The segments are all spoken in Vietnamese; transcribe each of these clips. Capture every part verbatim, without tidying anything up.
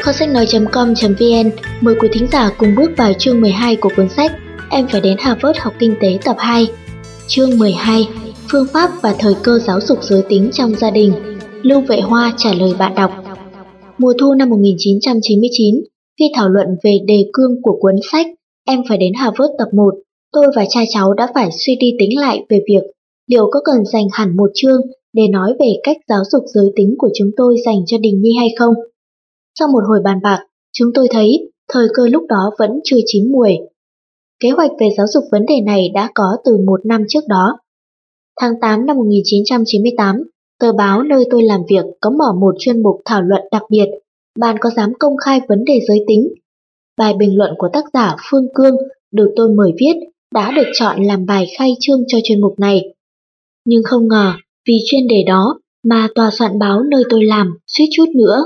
Kho sách nói.com.vn mời quý thính giả cùng bước vào chương mười hai của cuốn sách Em phải đến Harvard học kinh tế tập hai. Chương mười hai: Phương pháp và thời cơ giáo dục giới tính trong gia đình. Lưu Vệ Hoa trả lời bạn đọc. Mùa thu năm một nghìn chín trăm chín mươi chín, khi thảo luận về đề cương của cuốn sách Em phải đến Harvard tập một, tôi và cha cháu đã phải suy đi tính lại về việc liệu có cần dành hẳn một chương để nói về cách giáo dục giới tính của chúng tôi dành cho Đình Nhi hay không. Sau một hồi bàn bạc, chúng tôi thấy thời cơ lúc đó vẫn chưa chín muồi. Kế hoạch về giáo dục vấn đề này đã có từ một năm trước đó. Tháng tám năm một nghìn chín trăm chín mươi tám, tờ báo nơi tôi làm việc có mở một chuyên mục thảo luận đặc biệt, bạn có dám công khai vấn đề giới tính. Bài bình luận của tác giả Phương Cương được tôi mời viết đã được chọn làm bài khai trương cho chuyên mục này. Nhưng không ngờ, vì chuyên đề đó mà tòa soạn báo nơi tôi làm suýt chút nữa.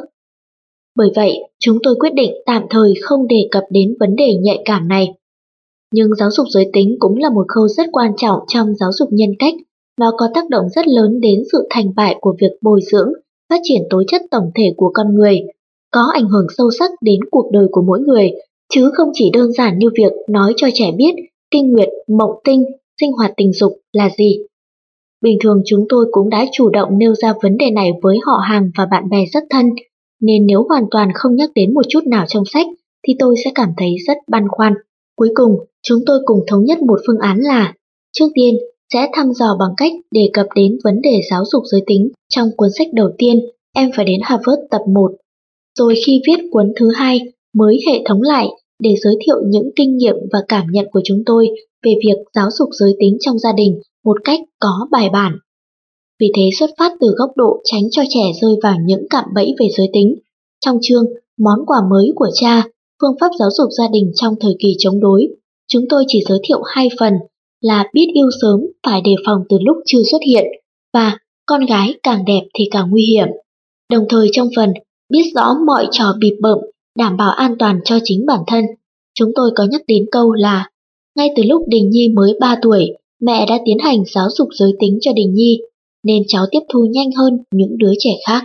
Bởi vậy, chúng tôi quyết định tạm thời không đề cập đến vấn đề nhạy cảm này. Nhưng giáo dục giới tính cũng là một khâu rất quan trọng trong giáo dục nhân cách và có tác động rất lớn đến sự thành bại của việc bồi dưỡng, phát triển tố chất tổng thể của con người, có ảnh hưởng sâu sắc đến cuộc đời của mỗi người, chứ không chỉ đơn giản như việc nói cho trẻ biết kinh nguyệt, mộng tinh, sinh hoạt tình dục là gì. Bình thường chúng tôi cũng đã chủ động nêu ra vấn đề này với họ hàng và bạn bè rất thân, nên nếu hoàn toàn không nhắc đến một chút nào trong sách thì tôi sẽ cảm thấy rất băn khoăn. Cuối cùng, chúng tôi cùng thống nhất một phương án là trước tiên sẽ thăm dò bằng cách đề cập đến vấn đề giáo dục giới tính trong cuốn sách đầu tiên Em phải đến Harvard tập một. Rồi khi viết cuốn thứ hai mới hệ thống lại để giới thiệu những kinh nghiệm và cảm nhận của chúng tôi về việc giáo dục giới tính trong gia đình một cách có bài bản. Vì thế xuất phát từ góc độ tránh cho trẻ rơi vào những cạm bẫy về giới tính. Trong chương Món quà mới của cha, phương pháp giáo dục gia đình trong thời kỳ chống đối, chúng tôi chỉ giới thiệu hai phần là biết yêu sớm phải đề phòng từ lúc chưa xuất hiện và con gái càng đẹp thì càng nguy hiểm. Đồng thời trong phần biết rõ mọi trò bịp bợm, đảm bảo an toàn cho chính bản thân, chúng tôi có nhắc đến câu là ngay từ lúc Đình Nhi mới ba tuổi, mẹ đã tiến hành giáo dục giới tính cho Đình Nhi, nên cháu tiếp thu nhanh hơn những đứa trẻ khác.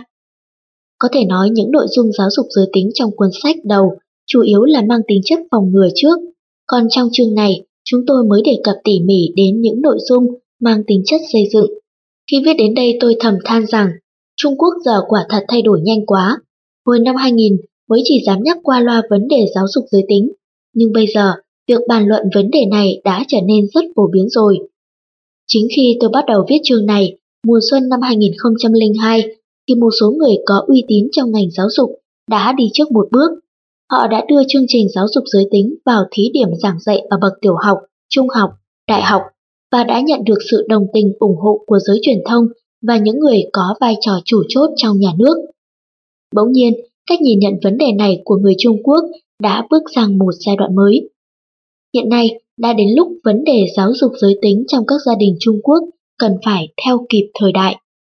Có thể nói những nội dung giáo dục giới tính trong cuốn sách đầu chủ yếu là mang tính chất phòng ngừa trước, còn trong chương này chúng tôi mới đề cập tỉ mỉ đến những nội dung mang tính chất xây dựng. Khi viết đến đây tôi thầm than rằng Trung Quốc giờ quả thật thay đổi nhanh quá. Hồi năm hai nghìn mới chỉ dám nhắc qua loa vấn đề giáo dục giới tính, nhưng bây giờ việc bàn luận vấn đề này đã trở nên rất phổ biến rồi. Chính khi tôi bắt đầu viết chương này, mùa xuân năm hai nghìn không trăm lẻ hai, thì một số người có uy tín trong ngành giáo dục đã đi trước một bước. Họ đã đưa chương trình giáo dục giới tính vào thí điểm giảng dạy ở bậc tiểu học, trung học, đại học và đã nhận được sự đồng tình ủng hộ của giới truyền thông và những người có vai trò chủ chốt trong nhà nước. Bỗng nhiên, cách nhìn nhận vấn đề này của người Trung Quốc đã bước sang một giai đoạn mới. Hiện nay, đã đến lúc vấn đề giáo dục giới tính trong các gia đình Trung Quốc cần phải theo kịp thời đại.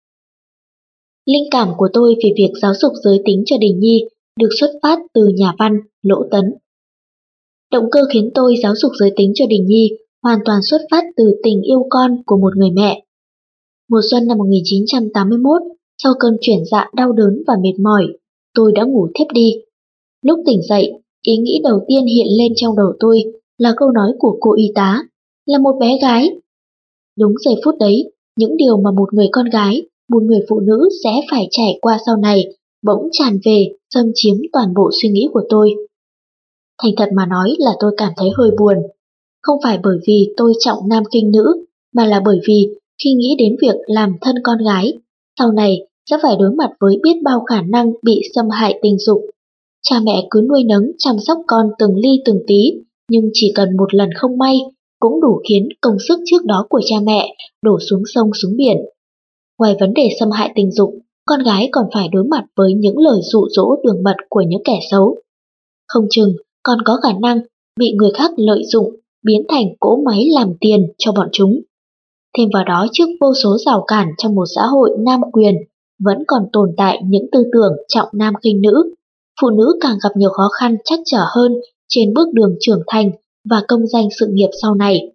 Linh cảm của tôi về việc giáo dục giới tính cho Đình Nhi được xuất phát từ nhà văn Lỗ Tấn. Động cơ khiến tôi giáo dục giới tính cho Đình Nhi hoàn toàn xuất phát từ tình yêu con của một người mẹ. Mùa xuân năm một nghìn chín trăm tám mươi mốt, sau cơn chuyển dạ đau đớn và mệt mỏi, tôi đã ngủ thiếp đi. Lúc tỉnh dậy, ý nghĩ đầu tiên hiện lên trong đầu tôi là câu nói của cô y tá, là một bé gái. Đúng giây phút đấy, những điều mà một người con gái, một người phụ nữ sẽ phải trải qua sau này bỗng tràn về, xâm chiếm toàn bộ suy nghĩ của tôi. Thành thật mà nói là tôi cảm thấy hơi buồn. Không phải bởi vì tôi trọng nam khinh nữ, mà là bởi vì khi nghĩ đến việc làm thân con gái, sau này sẽ phải đối mặt với biết bao khả năng bị xâm hại tình dục. Cha mẹ cứ nuôi nấng chăm sóc con từng ly từng tí, nhưng chỉ cần một lần không may cũng đủ khiến công sức trước đó của cha mẹ đổ xuống sông xuống biển. Ngoài vấn đề xâm hại tình dục, con gái còn phải đối mặt với những lời dụ dỗ đường mật của những kẻ xấu. Không chừng còn có khả năng bị người khác lợi dụng, biến thành cỗ máy làm tiền cho bọn chúng. Thêm vào đó, trước vô số rào cản trong một xã hội nam quyền, vẫn còn tồn tại những tư tưởng trọng nam khinh nữ. Phụ nữ càng gặp nhiều khó khăn trắc trở hơn trên bước đường trưởng thành và công danh sự nghiệp sau này.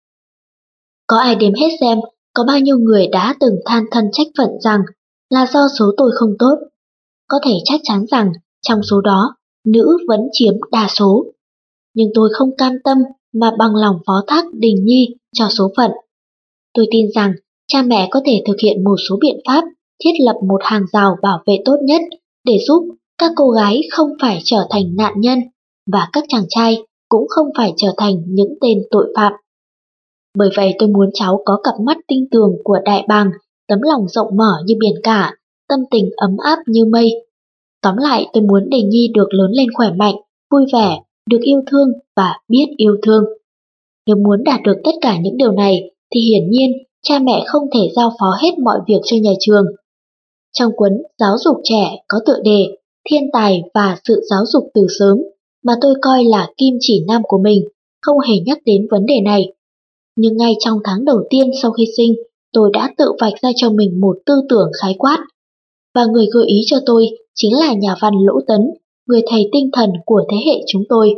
Có ai đếm hết xem có bao nhiêu người đã từng than thân trách phận rằng là do số tôi không tốt. Có thể chắc chắn rằng Trong số đó, nữ vẫn chiếm đa số. Nhưng tôi không cam tâm mà bằng lòng phó thác Đình Nhi cho số phận. Tôi tin rằng cha mẹ có thể thực hiện một số biện pháp thiết lập một hàng rào bảo vệ tốt nhất để giúp các cô gái không phải trở thành nạn nhân và các chàng trai cũng không phải trở thành những tên tội phạm. Bởi vậy tôi muốn cháu có cặp mắt tinh tường của đại bàng, tấm lòng rộng mở như biển cả, tâm tình ấm áp như mây. Tóm lại tôi muốn Đình Nhi được lớn lên khỏe mạnh, vui vẻ, được yêu thương và biết yêu thương. Nếu muốn đạt được tất cả những điều này thì hiển nhiên cha mẹ không thể giao phó hết mọi việc cho nhà trường. Trong cuốn Giáo dục trẻ có tựa đề Thiên tài và sự giáo dục từ sớm mà tôi coi là kim chỉ nam của mình, không hề nhắc đến vấn đề này. Nhưng ngay trong tháng đầu tiên sau khi sinh, tôi đã tự vạch ra cho mình một tư tưởng khái quát. Và người gợi ý cho tôi chính là nhà văn Lỗ Tấn, người thầy tinh thần của thế hệ chúng tôi.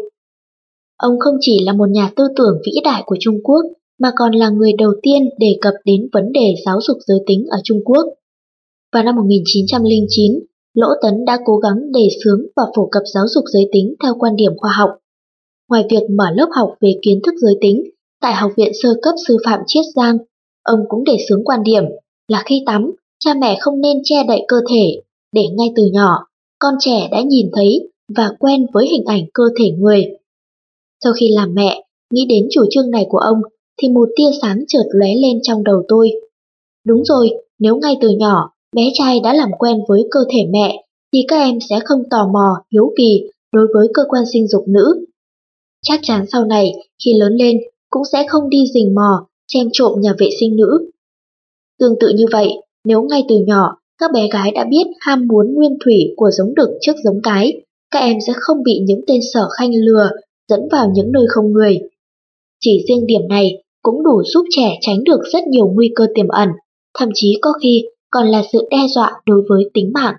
Ông không chỉ là một nhà tư tưởng vĩ đại của Trung Quốc, mà còn là người đầu tiên đề cập đến vấn đề giáo dục giới tính ở Trung Quốc. Vào năm một nghìn chín trăm lẻ chín, Lỗ Tấn đã cố gắng đề xướng và phổ cập giáo dục giới tính theo quan điểm khoa học. Ngoài việc mở lớp học về kiến thức giới tính, tại Học viện Sơ cấp Sư phạm Chiết Giang, ông cũng đề xướng quan điểm là khi tắm, cha mẹ không nên che đậy cơ thể, để ngay từ nhỏ, con trẻ đã nhìn thấy và quen với hình ảnh cơ thể người. Sau khi làm mẹ, nghĩ đến chủ trương này của ông, thì một tia sáng chợt lóe lên trong đầu tôi. Đúng rồi, nếu ngay từ nhỏ, bé trai đã làm quen với cơ thể mẹ, thì các em sẽ không tò mò, hiếu kỳ đối với cơ quan sinh dục nữ. Chắc chắn sau này, khi lớn lên, cũng sẽ không đi rình mò, xem trộm nhà vệ sinh nữ. Tương tự như vậy, nếu ngay từ nhỏ, các bé gái đã biết ham muốn nguyên thủy của giống đực trước giống cái, các em sẽ không bị những tên sở khanh lừa, dẫn vào những nơi không người. Chỉ riêng điểm này cũng đủ giúp trẻ tránh được rất nhiều nguy cơ tiềm ẩn, thậm chí có khi còn là sự đe dọa đối với tính mạng.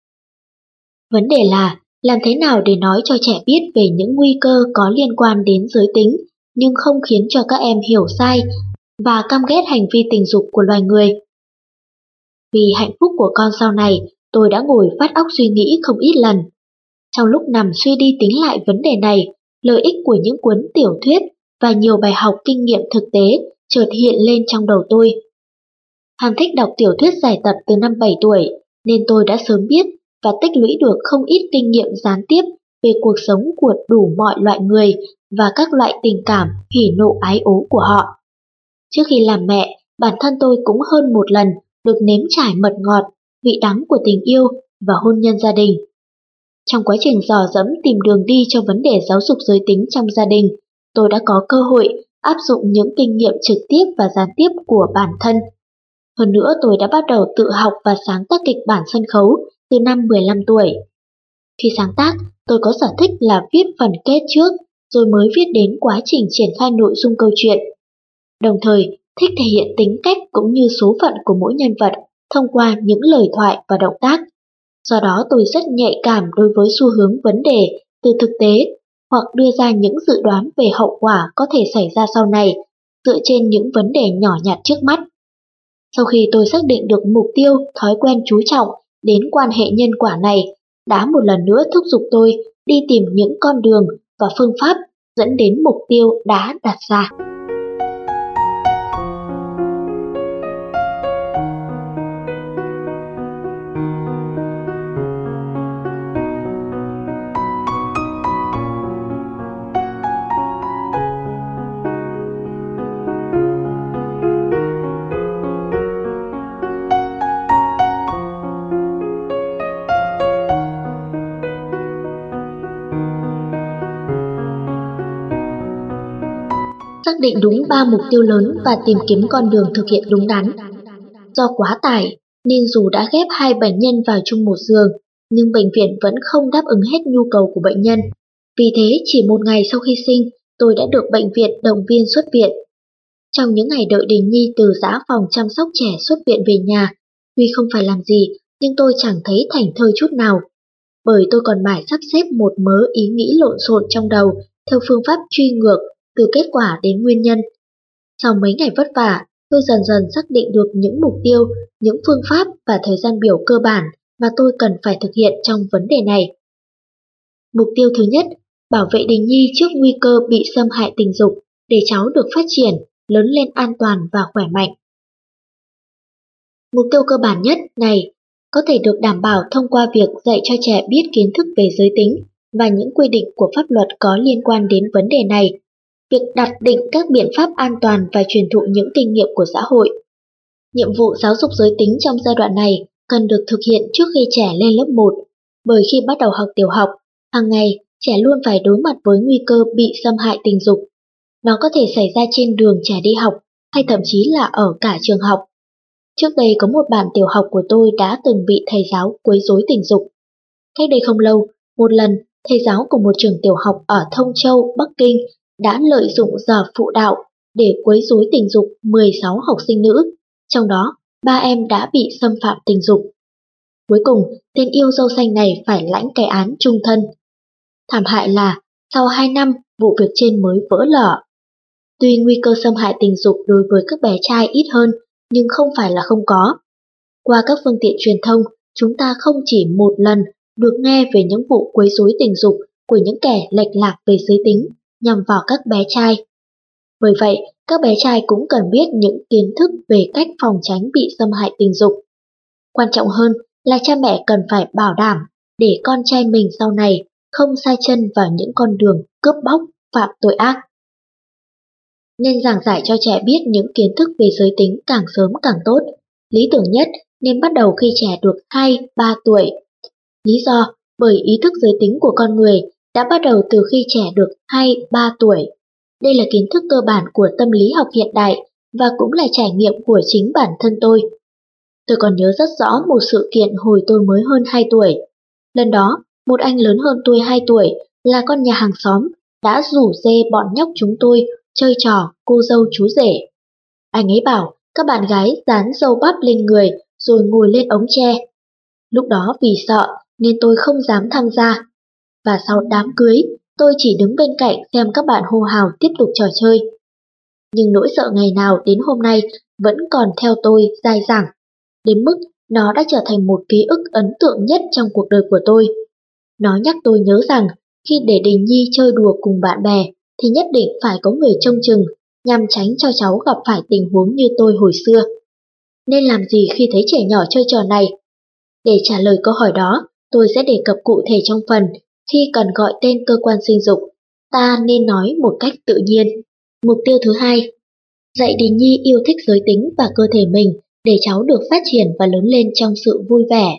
Vấn đề là, làm thế nào để nói cho trẻ biết về những nguy cơ có liên quan đến giới tính, nhưng không khiến cho các em hiểu sai và căm ghét hành vi tình dục của loài người. Vì hạnh phúc của con sau này, tôi đã ngồi vắt óc suy nghĩ không ít lần. Trong lúc nằm suy đi tính lại vấn đề này, lợi ích của những cuốn tiểu thuyết và nhiều bài học kinh nghiệm thực tế chợt hiện lên trong đầu tôi. Ham thích đọc tiểu thuyết giải tập từ năm bảy tuổi, nên tôi đã sớm biết và tích lũy được không ít kinh nghiệm gián tiếp về cuộc sống của đủ mọi loại người và các loại tình cảm hỉ nộ ái ố của họ. Trước khi làm mẹ, bản thân tôi cũng hơn một lần được nếm trải mật ngọt, vị đắng của tình yêu và hôn nhân gia đình. Trong quá trình dò dẫm tìm đường đi cho vấn đề giáo dục giới tính trong gia đình, tôi đã có cơ hội áp dụng những kinh nghiệm trực tiếp và gián tiếp của bản thân. Hơn nữa tôi đã bắt đầu tự học và sáng tác kịch bản sân khấu từ năm mười lăm tuổi. Khi sáng tác, tôi có sở thích là viết phần kết trước, rồi mới viết đến quá trình triển khai nội dung câu chuyện. Đồng thời, thích thể hiện tính cách cũng như số phận của mỗi nhân vật thông qua những lời thoại và động tác. Do đó tôi rất nhạy cảm đối với xu hướng vấn đề từ thực tế hoặc đưa ra những dự đoán về hậu quả có thể xảy ra sau này dựa trên những vấn đề nhỏ nhặt trước mắt. Sau khi tôi xác định được mục tiêu, thói quen chú trọng đến quan hệ nhân quả này, đã một lần nữa thúc giục tôi đi tìm những con đường và phương pháp dẫn đến mục tiêu đã đặt ra. Xác định đúng ba mục tiêu lớn và tìm kiếm con đường thực hiện đúng đắn. Do quá tải, nên dù đã ghép hai bệnh nhân vào chung một giường, nhưng bệnh viện vẫn không đáp ứng hết nhu cầu của bệnh nhân. Vì thế, chỉ một ngày sau khi sinh, tôi đã được bệnh viện động viên xuất viện. Trong những ngày đợi Đình Nhi từ dã phòng chăm sóc trẻ xuất viện về nhà, tuy không phải làm gì, nhưng tôi chẳng thấy thảnh thơi chút nào. Bởi tôi còn mải sắp xếp một mớ ý nghĩ lộn xộn trong đầu theo phương pháp truy ngược từ kết quả đến nguyên nhân. Sau mấy ngày vất vả, tôi dần dần xác định được những mục tiêu, những phương pháp và thời gian biểu cơ bản mà tôi cần phải thực hiện trong vấn đề này. Mục tiêu thứ nhất, bảo vệ Đình Nhi trước nguy cơ bị xâm hại tình dục để cháu được phát triển, lớn lên an toàn và khỏe mạnh. Mục tiêu cơ bản nhất này có thể được đảm bảo thông qua việc dạy cho trẻ biết kiến thức về giới tính và những quy định của pháp luật có liên quan đến vấn đề này, việc đặt định các biện pháp an toàn và truyền thụ những kinh nghiệm của xã hội. Nhiệm vụ giáo dục giới tính trong giai đoạn này cần được thực hiện trước khi trẻ lên lớp một, bởi khi bắt đầu học tiểu học, hàng ngày trẻ luôn phải đối mặt với nguy cơ bị xâm hại tình dục. Nó có thể xảy ra trên đường trẻ đi học hay thậm chí là ở cả trường học. Trước đây có một bạn tiểu học của tôi đã từng bị thầy giáo quấy rối tình dục. Cách đây không lâu, một lần, thầy giáo của một trường tiểu học ở Thông Châu, Bắc Kinh đã lợi dụng giờ phụ đạo để quấy rối tình dục mười sáu học sinh nữ, trong đó ba em đã bị xâm phạm tình dục. Cuối cùng, tên yêu dâu xanh này phải lãnh cái án chung thân. Thảm hại là, sau hai năm, vụ việc trên mới vỡ lở. Tuy nguy cơ xâm hại tình dục đối với các bé trai ít hơn, nhưng không phải là không có. Qua các phương tiện truyền thông, chúng ta không chỉ một lần được nghe về những vụ quấy rối tình dục của những kẻ lệch lạc về giới tính nhằm vào các bé trai. Bởi vậy, các bé trai cũng cần biết những kiến thức về cách phòng tránh bị xâm hại tình dục. Quan trọng hơn là cha mẹ cần phải bảo đảm để con trai mình sau này không sai chân vào những con đường cướp bóc, phạm tội ác. Nên giảng giải cho trẻ biết những kiến thức về giới tính càng sớm càng tốt. Lý tưởng nhất nên bắt đầu khi trẻ được hai ba tuổi. Lý do bởi ý thức giới tính của con người đã bắt đầu từ khi trẻ được hai ba tuổi. Đây là kiến thức cơ bản của tâm lý học hiện đại và cũng là trải nghiệm của chính bản thân tôi. Tôi còn nhớ rất rõ một sự kiện hồi tôi mới hơn hai tuổi. Lần đó, một anh lớn hơn tôi hai tuổi là con nhà hàng xóm đã rủ dê bọn nhóc chúng tôi chơi trò cô dâu chú rể. Anh ấy bảo các bạn gái dán dâu bắp lên người rồi ngồi lên ống tre. Lúc đó vì sợ nên tôi không dám tham gia. Và sau đám cưới, tôi chỉ đứng bên cạnh xem các bạn hô hào tiếp tục trò chơi. Nhưng nỗi sợ ngày nào đến hôm nay vẫn còn theo tôi dai dẳng, đến mức nó đã trở thành một ký ức ấn tượng nhất trong cuộc đời của tôi. Nó nhắc tôi nhớ rằng khi để Đình Nhi chơi đùa cùng bạn bè thì nhất định phải có người trông chừng nhằm tránh cho cháu gặp phải tình huống như tôi hồi xưa. Nên làm gì khi thấy trẻ nhỏ chơi trò này? Để trả lời câu hỏi đó, tôi sẽ đề cập cụ thể trong phần khi cần gọi tên cơ quan sinh dục, ta nên nói một cách tự nhiên. Mục tiêu thứ hai, dạy Đình Nhi yêu thích giới tính và cơ thể mình để cháu được phát triển và lớn lên trong sự vui vẻ.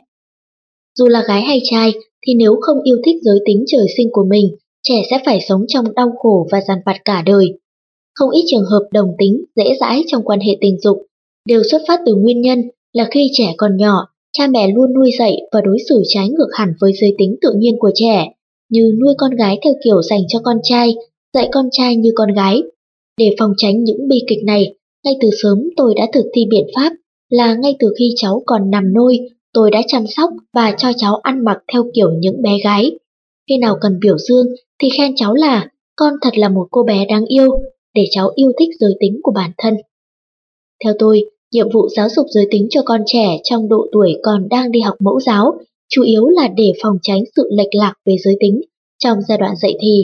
Dù là gái hay trai thì nếu không yêu thích giới tính trời sinh của mình, trẻ sẽ phải sống trong đau khổ và dằn vặt cả đời. Không ít trường hợp đồng tính, dễ dãi trong quan hệ tình dục đều xuất phát từ nguyên nhân là khi trẻ còn nhỏ, cha mẹ luôn nuôi dạy và đối xử trái ngược hẳn với giới tính tự nhiên của trẻ, như nuôi con gái theo kiểu dành cho con trai, dạy con trai như con gái. Để phòng tránh những bi kịch này, ngay từ sớm tôi đã thực thi biện pháp là ngay từ khi cháu còn nằm nôi, tôi đã chăm sóc và cho cháu ăn mặc theo kiểu những bé gái. Khi nào cần biểu dương thì khen cháu là con thật là một cô bé đáng yêu, để cháu yêu thích giới tính của bản thân. Theo tôi, nhiệm vụ giáo dục giới tính cho con trẻ trong độ tuổi còn đang đi học mẫu giáo chủ yếu là để phòng tránh sự lệch lạc về giới tính trong giai đoạn dậy thì.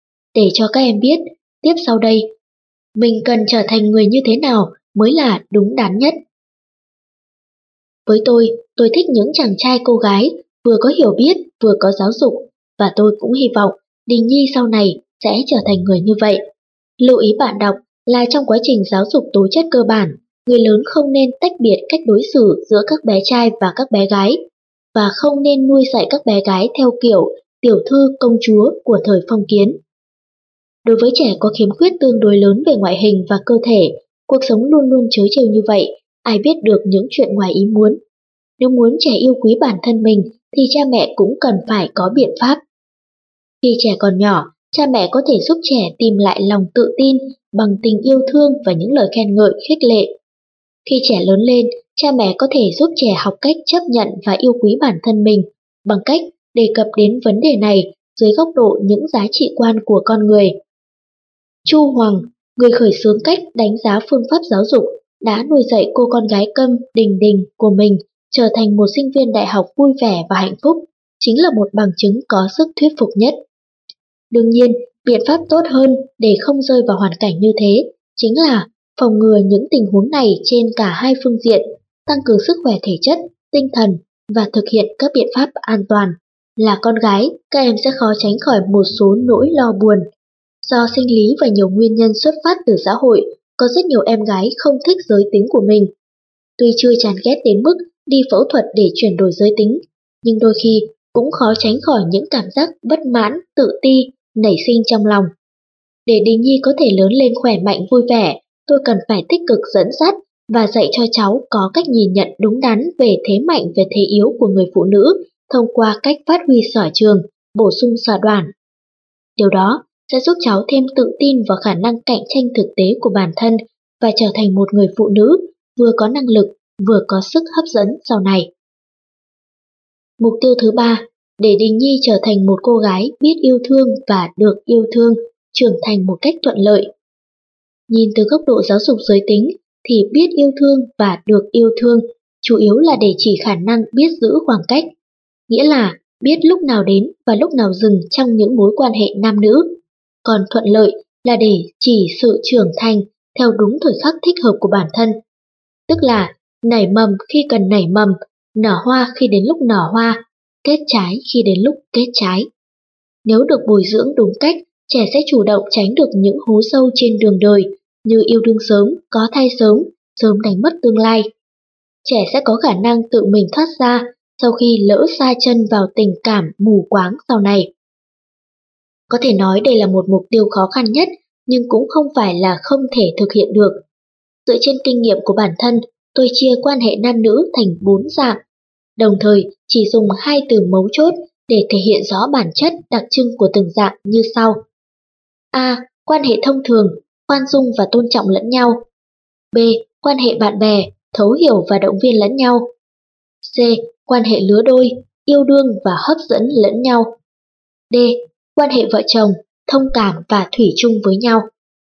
Để cho các em biết, tiếp sau đây, mình cần trở thành người như thế nào mới là đúng đắn nhất. Với tôi, tôi thích những chàng trai cô gái vừa có hiểu biết vừa có giáo dục, và tôi cũng hy vọng Đình Nhi sau này sẽ trở thành người như vậy. Lưu ý bạn đọc là trong quá trình giáo dục tố chất cơ bản, người lớn không nên tách biệt cách đối xử giữa các bé trai và các bé gái, và không nên nuôi dạy các bé gái theo kiểu tiểu thư công chúa của thời phong kiến. Đối với trẻ có khiếm khuyết tương đối lớn về ngoại hình và cơ thể, cuộc sống luôn luôn trớ trêu như vậy, ai biết được những chuyện ngoài ý muốn. Nếu muốn trẻ yêu quý bản thân mình thì cha mẹ cũng cần phải có biện pháp. Khi trẻ còn nhỏ, cha mẹ có thể giúp trẻ tìm lại lòng tự tin bằng tình yêu thương và những lời khen ngợi khích lệ. Khi trẻ lớn lên, cha mẹ có thể giúp trẻ học cách chấp nhận và yêu quý bản thân mình bằng cách đề cập đến vấn đề này dưới góc độ những giá trị quan của con người. Chu Hoàng, người khởi xướng cách đánh giá phương pháp giáo dục, đã nuôi dạy cô con gái câm Đình Đình của mình trở thành một sinh viên đại học vui vẻ và hạnh phúc. chính là một bằng chứng có sức thuyết phục nhất. Đương nhiên, biện pháp tốt hơn để không rơi vào hoàn cảnh như thế chính là phòng ngừa những tình huống này trên cả hai phương diện, tăng cường sức khỏe thể chất, tinh thần và thực hiện các biện pháp an toàn. Là con gái, các em sẽ khó tránh khỏi một số nỗi lo buồn. Do sinh lý và nhiều nguyên nhân xuất phát từ xã hội, có rất nhiều em gái không thích giới tính của mình. Tuy chưa chán ghét đến mức đi phẫu thuật để chuyển đổi giới tính, nhưng đôi khi cũng khó tránh khỏi những cảm giác bất mãn, tự ti, nảy sinh trong lòng. Để Đình Nhi có thể lớn lên khỏe mạnh vui vẻ, tôi cần phải tích cực dẫn dắt và dạy cho cháu có cách nhìn nhận đúng đắn về thế mạnh và thế yếu của người phụ nữ thông qua cách phát huy sở trường, bổ sung sở đoàn. Điều đó sẽ giúp cháu thêm tự tin vào khả năng cạnh tranh thực tế của bản thân và trở thành một người phụ nữ vừa có năng lực, vừa có sức hấp dẫn sau này. Mục tiêu thứ ba, để Đình Nhi trở thành một cô gái biết yêu thương và được yêu thương, trưởng thành một cách thuận lợi. Nhìn từ góc độ giáo dục giới tính thì biết yêu thương và được yêu thương chủ yếu là để chỉ khả năng biết giữ khoảng cách, nghĩa là biết lúc nào đến và lúc nào dừng trong những mối quan hệ nam nữ. Còn thuận lợi là để chỉ sự trưởng thành theo đúng thời khắc thích hợp của bản thân. Tức là nảy mầm khi cần nảy mầm, nở hoa khi đến lúc nở hoa, kết trái khi đến lúc kết trái. Nếu được bồi dưỡng đúng cách, trẻ sẽ chủ động tránh được những hố sâu trên đường đời như yêu đương sớm, có thai sớm, sớm đánh mất tương lai. Trẻ sẽ có khả năng tự mình thoát ra sau khi lỡ sa chân vào tình cảm mù quáng sau này. Có thể nói đây là một mục tiêu khó khăn nhất, nhưng cũng không phải là không thể thực hiện được. Dựa trên kinh nghiệm của bản thân, tôi chia quan hệ nam nữ thành bốn dạng, đồng thời chỉ dùng hai từ mấu chốt để thể hiện rõ bản chất đặc trưng của từng dạng như sau. A. Quan hệ thông thường, khoan dung và tôn trọng lẫn nhau. B. Quan hệ bạn bè, thấu hiểu và động viên lẫn nhau. C. Quan hệ lứa đôi, yêu đương và hấp dẫn lẫn nhau. D. Quan hệ vợ chồng, thông cảm và thủy chung với nhau.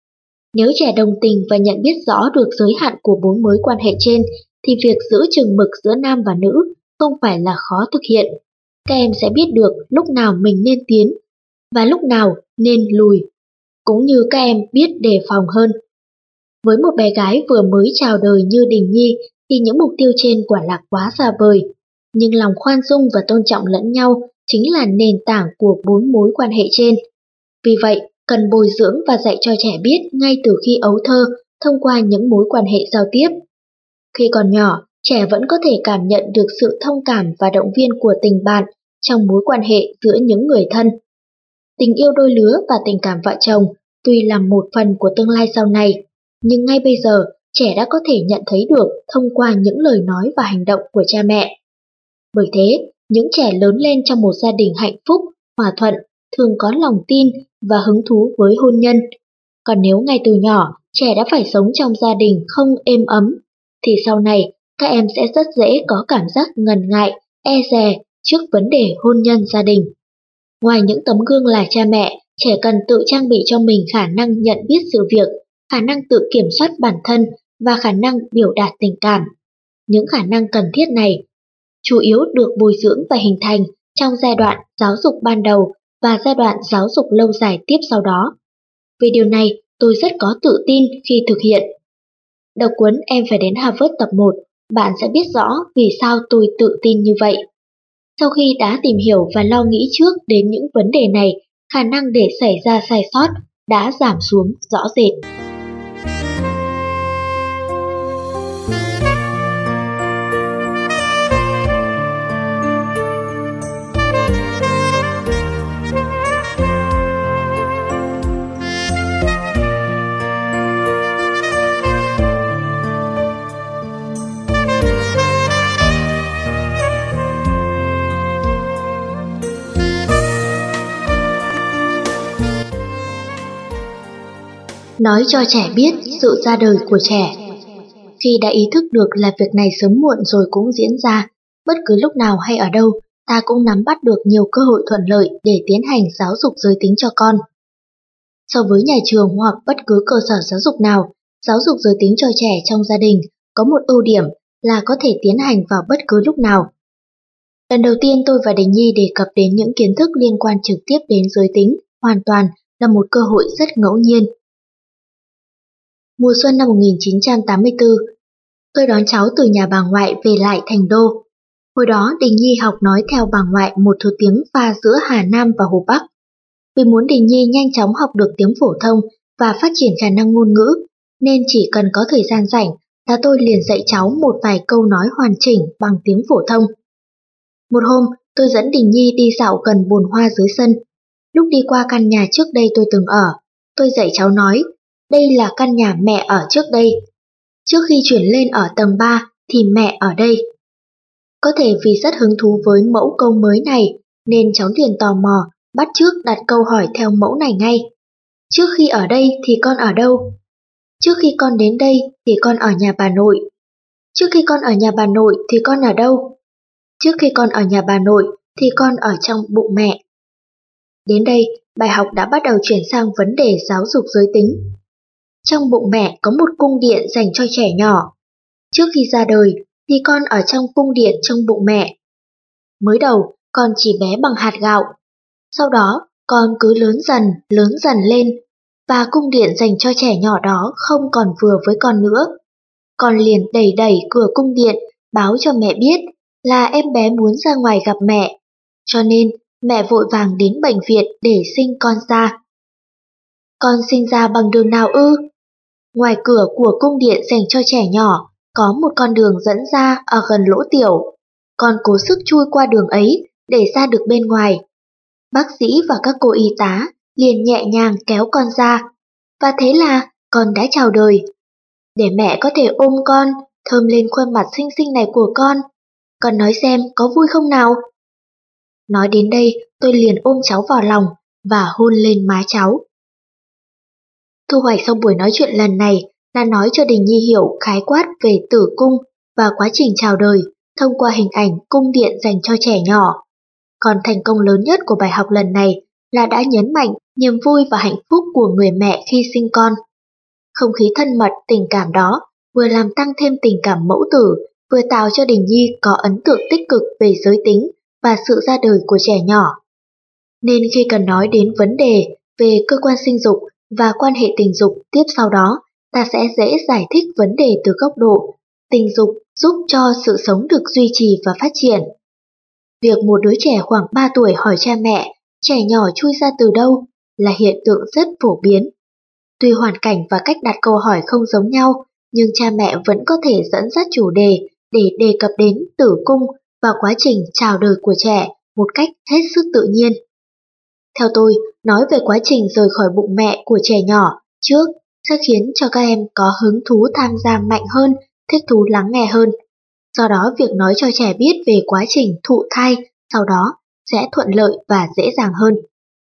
Nếu trẻ đồng tình và nhận biết rõ được giới hạn của bốn mối quan hệ trên, thì việc giữ chừng mực giữa nam và nữ không phải là khó thực hiện. Các em sẽ biết được lúc nào mình nên tiến và lúc nào nên lùi, cũng như các em biết đề phòng hơn. Với một bé gái vừa mới chào đời như Đình Nhi thì những mục tiêu trên quả là quá xa vời, nhưng lòng khoan dung và tôn trọng lẫn nhau chính là nền tảng của bốn mối quan hệ trên. Vì vậy, cần bồi dưỡng và dạy cho trẻ biết ngay từ khi ấu thơ thông qua những mối quan hệ giao tiếp. Khi còn nhỏ, trẻ vẫn có thể cảm nhận được sự thông cảm và động viên của tình bạn trong mối quan hệ giữa những người thân. Tình yêu đôi lứa và tình cảm vợ chồng tuy là một phần của tương lai sau này, nhưng ngay bây giờ trẻ đã có thể nhận thấy được thông qua những lời nói và hành động của cha mẹ. Bởi thế, những trẻ lớn lên trong một gia đình hạnh phúc, hòa thuận, thường có lòng tin và hứng thú với hôn nhân. Còn nếu ngay từ nhỏ, trẻ đã phải sống trong gia đình không êm ấm, thì sau này các em sẽ rất dễ có cảm giác ngần ngại, e dè trước vấn đề hôn nhân gia đình. Ngoài những tấm gương là cha mẹ, trẻ cần tự trang bị cho mình khả năng nhận biết sự việc, khả năng tự kiểm soát bản thân và khả năng biểu đạt tình cảm. Những khả năng cần thiết này chủ yếu được bồi dưỡng và hình thành trong giai đoạn giáo dục ban đầu và giai đoạn giáo dục lâu dài tiếp sau đó. Về điều này, tôi rất có tự tin khi thực hiện. Đọc cuốn Em phải đến Harvard tập một, bạn sẽ biết rõ vì sao tôi tự tin như vậy. Sau khi đã tìm hiểu và lo nghĩ trước đến những vấn đề này, khả năng để xảy ra sai sót đã giảm xuống rõ rệt. Nói cho trẻ biết sự ra đời của trẻ. Khi đã ý thức được là việc này sớm muộn rồi cũng diễn ra, bất cứ lúc nào hay ở đâu, ta cũng nắm bắt được nhiều cơ hội thuận lợi để tiến hành giáo dục giới tính cho con. So với nhà trường hoặc bất cứ cơ sở giáo dục nào, giáo dục giới tính cho trẻ trong gia đình có một ưu điểm là có thể tiến hành vào bất cứ lúc nào. Lần đầu tiên tôi và Đình Nhi đề cập đến những kiến thức liên quan trực tiếp đến giới tính, hoàn toàn là một cơ hội rất ngẫu nhiên. Mùa xuân năm một nghìn chín trăm tám mươi tư, tôi đón cháu từ nhà bà ngoại về lại thành đô. Hồi đó Đình Nhi học nói theo bà ngoại một thứ tiếng pha giữa Hà Nam và Hồ Bắc. Vì muốn Đình Nhi nhanh chóng học được tiếng phổ thông và phát triển khả năng ngôn ngữ, nên chỉ cần có thời gian rảnh là tôi liền dạy cháu một vài câu nói hoàn chỉnh bằng tiếng phổ thông. Một hôm, tôi dẫn Đình Nhi đi dạo gần bồn hoa dưới sân. Lúc đi qua căn nhà trước đây tôi từng ở, tôi dạy cháu nói, đây là căn nhà mẹ ở trước đây. Trước khi chuyển lên ở tầng ba thì mẹ ở đây. Có thể vì rất hứng thú với mẫu câu mới này, nên cháu liền tò mò, bắt chước đặt câu hỏi theo mẫu này ngay. Trước khi ở đây thì con ở đâu? Trước khi con đến đây thì con ở nhà bà nội. Trước khi con ở nhà bà nội thì con ở đâu? Trước khi con ở nhà bà nội thì con ở trong bụng mẹ. Đến đây, bài học đã bắt đầu chuyển sang vấn đề giáo dục giới tính. Trong bụng mẹ có một cung điện dành cho trẻ nhỏ. Trước khi ra đời thì con ở trong cung điện trong bụng mẹ. Mới đầu, con chỉ bé bằng hạt gạo. Sau đó, con cứ lớn dần, lớn dần lên, và cung điện dành cho trẻ nhỏ đó không còn vừa với con nữa. Con liền đẩy đẩy cửa cung điện, báo cho mẹ biết là em bé muốn ra ngoài gặp mẹ. Cho nên, mẹ vội vàng đến bệnh viện để sinh con ra. Con sinh ra bằng đường nào ư? Ngoài cửa của cung điện dành cho trẻ nhỏ, có một con đường dẫn ra ở gần lỗ tiểu. Con cố sức chui qua đường ấy để ra được bên ngoài. Bác sĩ và các cô y tá liền nhẹ nhàng kéo con ra, và thế là con đã chào đời. Để mẹ có thể ôm con, thơm lên khuôn mặt xinh xinh này của con. Con nói xem có vui không nào? Nói đến đây, tôi liền ôm cháu vào lòng và hôn lên má cháu. Thu hoạch sau buổi nói chuyện lần này là nói cho Đình Nhi hiểu khái quát về tử cung và quá trình chào đời thông qua hình ảnh cung điện dành cho trẻ nhỏ. Còn thành công lớn nhất của bài học lần này là đã nhấn mạnh niềm vui và hạnh phúc của người mẹ khi sinh con. Không khí thân mật, tình cảm đó vừa làm tăng thêm tình cảm mẫu tử, vừa tạo cho Đình Nhi có ấn tượng tích cực về giới tính và sự ra đời của trẻ nhỏ. Nên khi cần nói đến vấn đề về cơ quan sinh dục và quan hệ tình dục tiếp sau đó, ta sẽ dễ giải thích vấn đề từ góc độ tình dục giúp cho sự sống được duy trì và phát triển. Việc một đứa trẻ khoảng ba tuổi hỏi cha mẹ, trẻ nhỏ chui ra từ đâu là hiện tượng rất phổ biến. Tuy hoàn cảnh và cách đặt câu hỏi không giống nhau, nhưng cha mẹ vẫn có thể dẫn dắt chủ đề để đề cập đến tử cung và quá trình chào đời của trẻ một cách hết sức tự nhiên. Theo tôi, nói về quá trình rời khỏi bụng mẹ của trẻ nhỏ trước sẽ khiến cho các em có hứng thú tham gia mạnh hơn, thích thú lắng nghe hơn. Do đó, việc nói cho trẻ biết về quá trình thụ thai sau đó sẽ thuận lợi và dễ dàng hơn.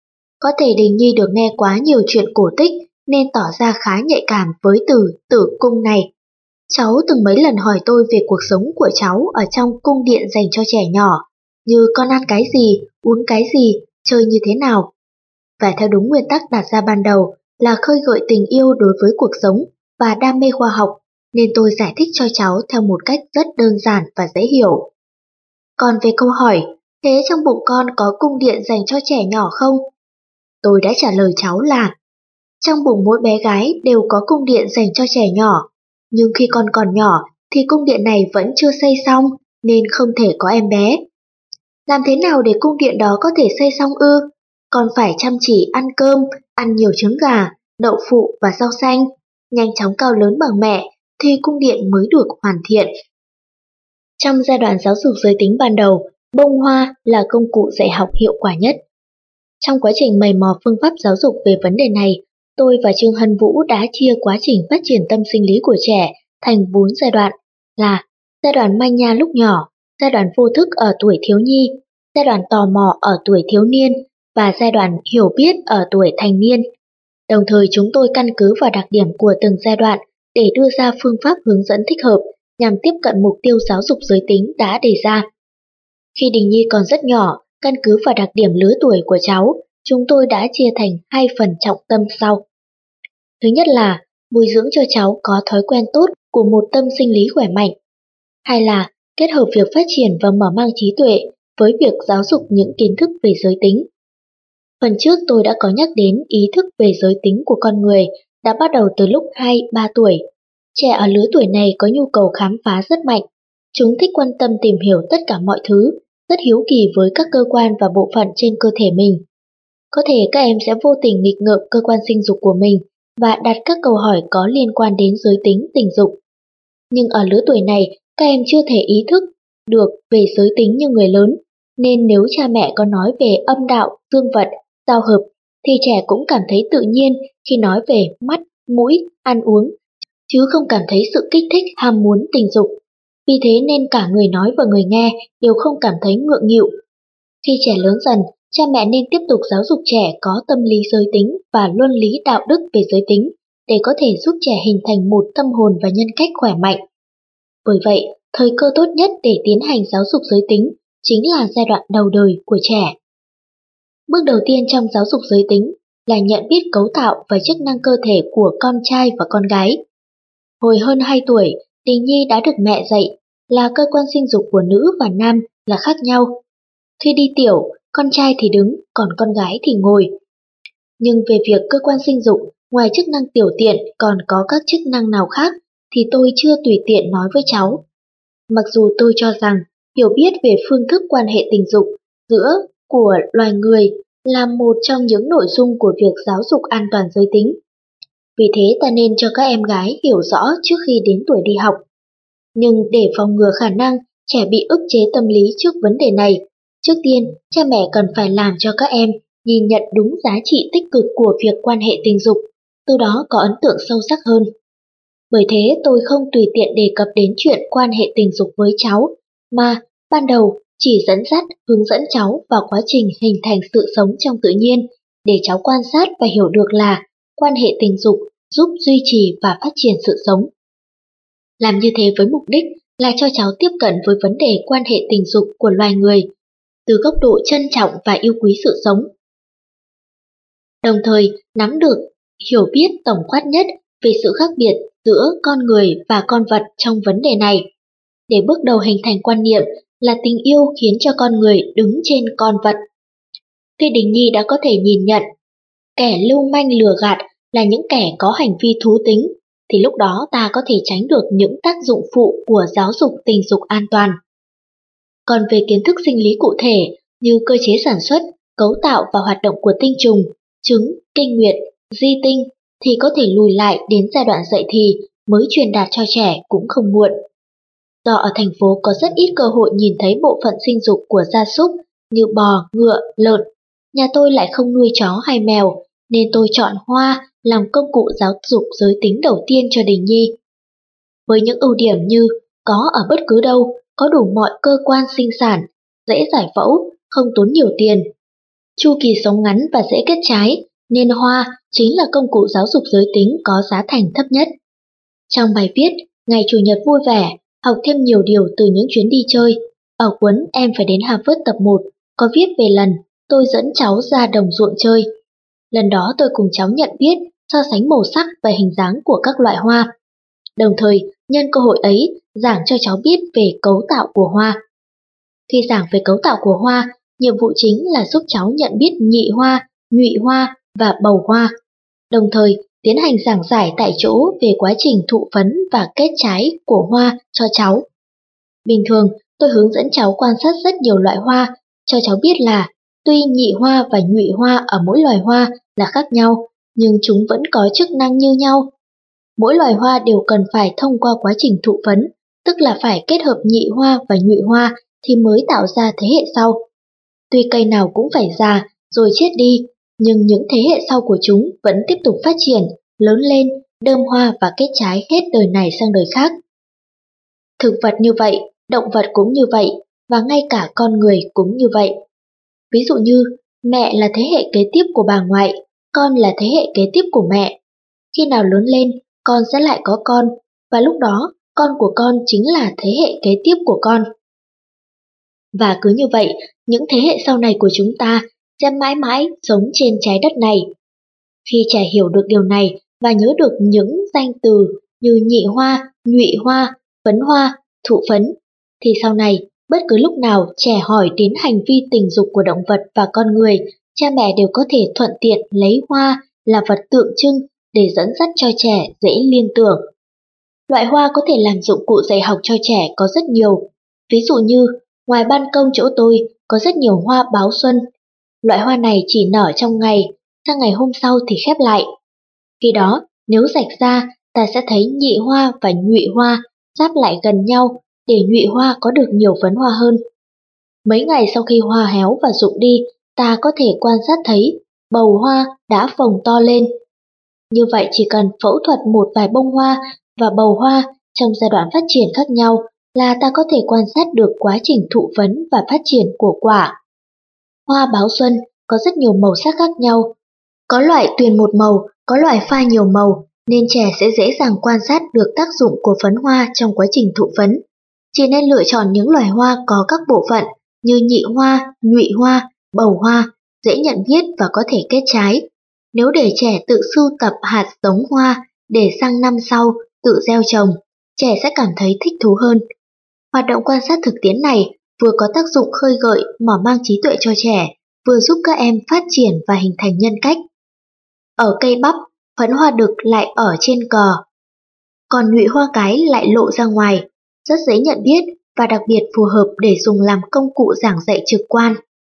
Có thể Đình Nhi được nghe quá nhiều chuyện cổ tích nên tỏ ra khá nhạy cảm với từ tử cung này. Cháu từng mấy lần hỏi tôi về cuộc sống của cháu ở trong cung điện dành cho trẻ nhỏ, như con ăn cái gì, uống cái gì, chơi như thế nào. Và theo đúng nguyên tắc đặt ra ban đầu là khơi gợi tình yêu đối với cuộc sống và đam mê khoa học, nên tôi giải thích cho cháu theo một cách rất đơn giản và dễ hiểu. Còn về câu hỏi, thế trong bụng con có cung điện dành cho trẻ nhỏ không? Tôi đã trả lời cháu là, trong bụng mỗi bé gái đều có cung điện dành cho trẻ nhỏ, nhưng khi con còn nhỏ thì cung điện này vẫn chưa xây xong nên không thể có em bé. Làm thế nào để cung điện đó có thể xây xong ư? Con phải chăm chỉ ăn cơm, ăn nhiều trứng gà, đậu phụ và rau xanh, nhanh chóng cao lớn bằng mẹ thì cung điện mới được hoàn thiện. Trong giai đoạn giáo dục giới tính ban đầu, bông hoa là công cụ dạy học hiệu quả nhất. Trong quá trình mày mò phương pháp giáo dục về vấn đề này, tôi và Trương Hân Vũ đã chia quá trình phát triển tâm sinh lý của trẻ thành bốn giai đoạn là giai đoạn manh nha lúc nhỏ, giai đoạn vô thức ở tuổi thiếu nhi, giai đoạn tò mò ở tuổi thiếu niên và giai đoạn hiểu biết ở tuổi thành niên. Đồng thời chúng tôi căn cứ vào đặc điểm của từng giai đoạn để đưa ra phương pháp hướng dẫn thích hợp nhằm tiếp cận mục tiêu giáo dục giới tính đã đề ra. Khi Đình Nhi còn rất nhỏ, căn cứ vào đặc điểm lứa tuổi của cháu, chúng tôi đã chia thành hai phần trọng tâm sau. Thứ nhất là bồi dưỡng cho cháu có thói quen tốt của một tâm sinh lý khỏe mạnh. Hai là kết hợp việc phát triển và mở mang trí tuệ với việc giáo dục những kiến thức về giới tính. Phần trước tôi đã có nhắc đến ý thức về giới tính của con người đã bắt đầu từ lúc hai ba tuổi. Trẻ ở lứa tuổi này có nhu cầu khám phá rất mạnh. Chúng thích quan tâm tìm hiểu tất cả mọi thứ, rất hiếu kỳ với các cơ quan và bộ phận trên cơ thể mình. Có thể các em sẽ vô tình nghịch ngợm cơ quan sinh dục của mình và đặt các câu hỏi có liên quan đến giới tính, tình dục. Nhưng ở lứa tuổi này, các em chưa thể ý thức được về giới tính như người lớn, nên nếu cha mẹ có nói về âm đạo, dương vật, giao hợp, thì trẻ cũng cảm thấy tự nhiên khi nói về mắt, mũi, ăn uống, chứ không cảm thấy sự kích thích ham muốn tình dục. Vì thế nên cả người nói và người nghe đều không cảm thấy ngượng nghịu. Khi trẻ lớn dần, cha mẹ nên tiếp tục giáo dục trẻ có tâm lý giới tính và luân lý đạo đức về giới tính để có thể giúp trẻ hình thành một tâm hồn và nhân cách khỏe mạnh. Bởi vậy, thời cơ tốt nhất để tiến hành giáo dục giới tính chính là giai đoạn đầu đời của trẻ. Bước đầu tiên trong giáo dục giới tính là nhận biết cấu tạo và chức năng cơ thể của con trai và con gái. Hồi hơn hai tuổi, Đình Nhi đã được mẹ dạy là cơ quan sinh dục của nữ và nam là khác nhau. Khi đi tiểu, con trai thì đứng, còn con gái thì ngồi. Nhưng về việc cơ quan sinh dục, ngoài chức năng tiểu tiện còn có các chức năng nào khác thì tôi chưa tùy tiện nói với cháu. Mặc dù tôi cho rằng hiểu biết về phương thức quan hệ tình dục giữa của loài người là một trong những nội dung của việc giáo dục an toàn giới tính. Vì thế ta nên cho các em gái hiểu rõ trước khi đến tuổi đi học. Nhưng để phòng ngừa khả năng trẻ bị ức chế tâm lý trước vấn đề này, trước tiên cha mẹ cần phải làm cho các em nhìn nhận đúng giá trị tích cực của việc quan hệ tình dục, từ đó có ấn tượng sâu sắc hơn. Bởi thế tôi không tùy tiện đề cập đến chuyện quan hệ tình dục với cháu, mà ban đầu chỉ dẫn dắt, hướng dẫn cháu vào quá trình hình thành sự sống trong tự nhiên, để cháu quan sát và hiểu được là quan hệ tình dục giúp duy trì và phát triển sự sống. Làm như thế với mục đích là cho cháu tiếp cận với vấn đề quan hệ tình dục của loài người, từ góc độ trân trọng và yêu quý sự sống. Đồng thời nắm được, hiểu biết tổng quát nhất về sự khác biệt giữa con người và con vật trong vấn đề này, để bước đầu hình thành quan niệm là tình yêu khiến cho con người đứng trên con vật. Khi Đình Nhi đã có thể nhìn nhận kẻ lưu manh lừa gạt là những kẻ có hành vi thú tính, thì lúc đó ta có thể tránh được những tác dụng phụ của giáo dục tình dục an toàn. Còn về kiến thức sinh lý cụ thể như cơ chế sản xuất, cấu tạo và hoạt động của tinh trùng, trứng, kinh nguyệt, di tinh thì có thể lùi lại đến giai đoạn dậy thì mới truyền đạt cho trẻ cũng không muộn. Do ở thành phố có rất ít cơ hội nhìn thấy bộ phận sinh dục của gia súc như bò, ngựa, lợn, nhà tôi lại không nuôi chó hay mèo, nên tôi chọn hoa làm công cụ giáo dục giới tính đầu tiên cho Đình Nhi. Với những ưu điểm như có ở bất cứ đâu, có đủ mọi cơ quan sinh sản, dễ giải phẫu, không tốn nhiều tiền, chu kỳ sống ngắn và dễ kết trái, nên hoa chính là công cụ giáo dục giới tính có giá thành thấp nhất. Trong bài viết Ngày Chủ nhật vui vẻ, học thêm nhiều điều từ những chuyến đi chơi, ở cuốn Em phải đến Harvard tập một có viết về lần tôi dẫn cháu ra đồng ruộng chơi. Lần đó tôi cùng cháu nhận biết, so sánh màu sắc và hình dáng của các loại hoa. Đồng thời, nhân cơ hội ấy, giảng cho cháu biết về cấu tạo của hoa. Khi giảng về cấu tạo của hoa, nhiệm vụ chính là giúp cháu nhận biết nhị hoa, nhụy hoa và bầu hoa. Đồng thời, tiến hành giảng giải tại chỗ về quá trình thụ phấn và kết trái của hoa cho cháu. Bình thường, tôi hướng dẫn cháu quan sát rất nhiều loại hoa, cho cháu biết là tuy nhị hoa và nhụy hoa ở mỗi loài hoa là khác nhau, nhưng chúng vẫn có chức năng như nhau. Mỗi loài hoa đều cần phải thông qua quá trình thụ phấn, tức là phải kết hợp nhị hoa và nhụy hoa thì mới tạo ra thế hệ sau. Tuy cây nào cũng phải già rồi chết đi, nhưng những thế hệ sau của chúng vẫn tiếp tục phát triển, lớn lên, đơm hoa và kết trái hết đời này sang đời khác. Thực vật như vậy, động vật cũng như vậy, và ngay cả con người cũng như vậy. Ví dụ như, mẹ là thế hệ kế tiếp của bà ngoại, con là thế hệ kế tiếp của mẹ. Khi nào lớn lên, con sẽ lại có con, và lúc đó, con của con chính là thế hệ kế tiếp của con. Và cứ như vậy, những thế hệ sau này của chúng ta sẽ mãi mãi sống trên trái đất này. Khi trẻ hiểu được điều này và nhớ được những danh từ như nhị hoa, nhụy hoa, phấn hoa, thụ phấn, thì sau này Bất cứ lúc nào trẻ hỏi đến hành vi tình dục của động vật và con người, cha mẹ đều có thể thuận tiện lấy hoa là vật tượng trưng để dẫn dắt cho trẻ dễ liên tưởng. Loại hoa có thể làm dụng cụ dạy học cho trẻ có rất nhiều. Ví dụ như, ngoài ban công chỗ tôi có rất nhiều hoa báo xuân. Loại hoa này chỉ nở trong ngày, sang ngày hôm sau thì khép lại. Khi đó, nếu rạch ra, ta sẽ thấy nhị hoa và nhụy hoa giáp lại gần nhau để nhụy hoa có được nhiều phấn hoa hơn. Mấy ngày sau khi hoa héo và rụng đi, ta có thể quan sát thấy bầu hoa đã phồng to lên. Như vậy chỉ cần phẫu thuật một vài bông hoa và bầu hoa trong giai đoạn phát triển khác nhau là ta có thể quan sát được quá trình thụ phấn và phát triển của quả. Hoa báo xuân có rất nhiều màu sắc khác nhau. Có loại tuyền một màu, có loại pha nhiều màu, nên trẻ sẽ dễ dàng quan sát được tác dụng của phấn hoa trong quá trình thụ phấn. Chỉ nên lựa chọn những loài hoa có các bộ phận như nhị hoa, nhụy hoa, bầu hoa, dễ nhận biết và có thể kết trái. Nếu để trẻ tự sưu tập hạt giống hoa để sang năm sau tự gieo trồng, trẻ sẽ cảm thấy thích thú hơn. Hoạt động quan sát thực tiễn này vừa có tác dụng khơi gợi, mở mang trí tuệ cho trẻ, vừa giúp các em phát triển và hình thành nhân cách. Ở cây bắp, phấn hoa đực lại ở trên cờ, còn nhụy hoa cái lại lộ ra ngoài, rất dễ nhận biết và đặc biệt phù hợp để dùng làm công cụ giảng dạy trực quan.